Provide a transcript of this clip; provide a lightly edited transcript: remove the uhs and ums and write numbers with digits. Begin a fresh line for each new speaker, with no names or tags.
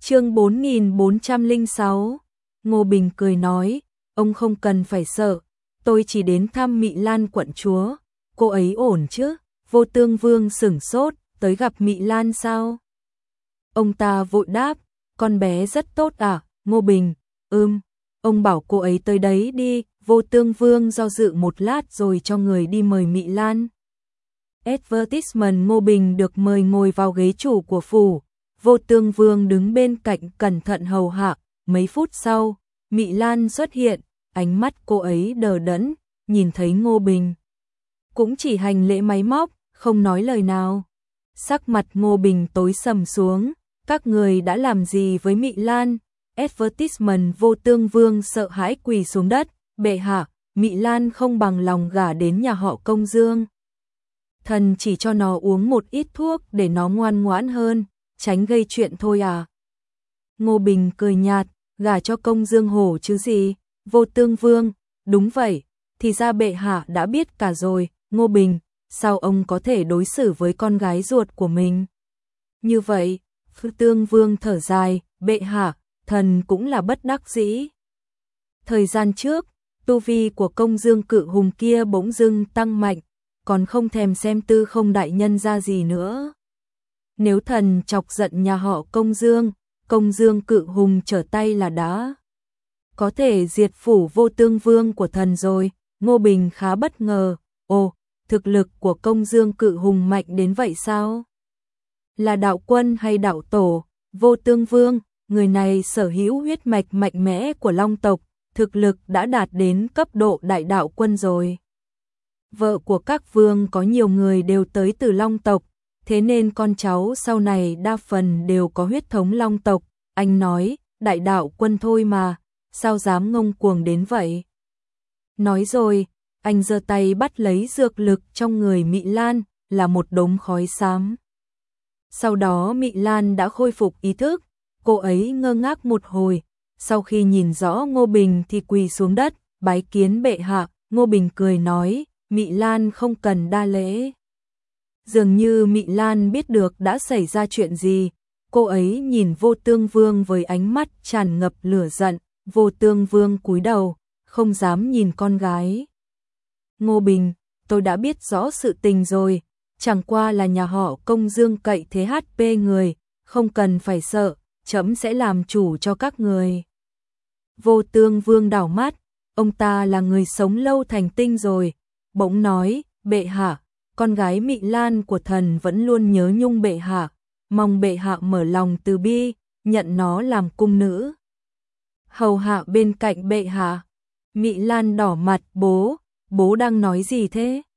Chương 4406. Ngô Bình cười nói, ông không cần phải sợ, tôi chỉ đến thăm Mị Lan quận chúa, cô ấy ổn chứ? Vô Tương Vương sửng sốt, tới gặp Mị Lan sao? Ông ta vội đáp, con bé rất tốt à? Ngô Bình, ông bảo cô ấy tới đấy đi. Vô Tương Vương do dự một lát rồi cho người đi mời Mị Lan. Advertisement. Ngô Bình được mời ngồi vào ghế chủ của phủ, Vô Tương Vương đứng bên cạnh cẩn thận hầu hạ. Mấy phút sau, Mị Lan xuất hiện, ánh mắt cô ấy đờ đẫn, nhìn thấy Ngô Bình cũng chỉ hành lễ máy móc, không nói lời nào. Sắc mặt Ngô Bình tối sầm xuống, các người đã làm gì với Mị Lan? Advertisement. Vô Tương Vương sợ hãi quỳ xuống đất, bệ hạ, Mị Lan không bằng lòng gả đến nhà họ Công Dương. Thần chỉ cho nó uống một ít thuốc để nó ngoan ngoãn hơn, tránh gây chuyện thôi à. Ngô Bình cười nhạt, gả cho Công Dương hổ chứ gì? Vô Tương Vương, đúng vậy, thì ra bệ hạ đã biết cả rồi. Ngô Bình, sao ông có thể đối xử với con gái ruột của mình như vậy? Vô Tương Vương thở dài, bệ hạ, thần cũng là bất đắc dĩ. Thời gian trước, tu vi của Công Dương cự hùng kia bỗng dưng tăng mạnh, còn không thèm xem Tư Không đại nhân ra gì nữa. Nếu thần chọc giận nhà họ Công Dương cự hùng trở tay là đã có thể diệt phủ Vô Tương Vương của thần rồi. Ngô Bình khá bất ngờ, ồ, thực lực của Công Dương cự hùng mạnh đến vậy sao? Là đạo quân hay đạo tổ? Vô Tương Vương, người này sở hữu huyết mạch mạnh mẽ của Long tộc, thực lực đã đạt đến cấp độ đại đạo quân rồi. Vợ của các vương có nhiều người đều tới từ Long tộc, thế nên con cháu sau này đa phần đều có huyết thống Long tộc. Anh nói, đại đạo quân thôi mà, sao dám ngông cuồng đến vậy? Nói rồi, anh giơ tay bắt lấy dược lực trong người Mị Lan, là một đống khói xám. Sau đó Mị Lan đã khôi phục ý thức, cô ấy ngơ ngác một hồi, sau khi nhìn rõ Ngô Bình thì quỳ xuống đất, bái kiến bệ hạ. Ngô Bình cười nói, Mị Lan không cần đa lễ. Dường như Mị Lan biết được đã xảy ra chuyện gì, cô ấy nhìn Vô Tương Vương với ánh mắt tràn ngập lửa giận. Vô Tương Vương cúi đầu, không dám nhìn con gái. Ngô Bình, tôi đã biết rõ sự tình rồi, chẳng qua là nhà họ Công Dương cậy thế HP người, không cần phải sợ, trẫm sẽ làm chủ cho các người. Vô Tương Vương đảo mắt, ông ta là người sống lâu thành tinh rồi, bỗng nói, bệ hạ, con gái Mị Lan của thần vẫn luôn nhớ nhung bệ hạ, mong bệ hạ mở lòng từ bi, nhận nó làm cung nữ hầu hạ bên cạnh bệ hạ. Mị Lan đỏ mặt, bố đang nói gì thế?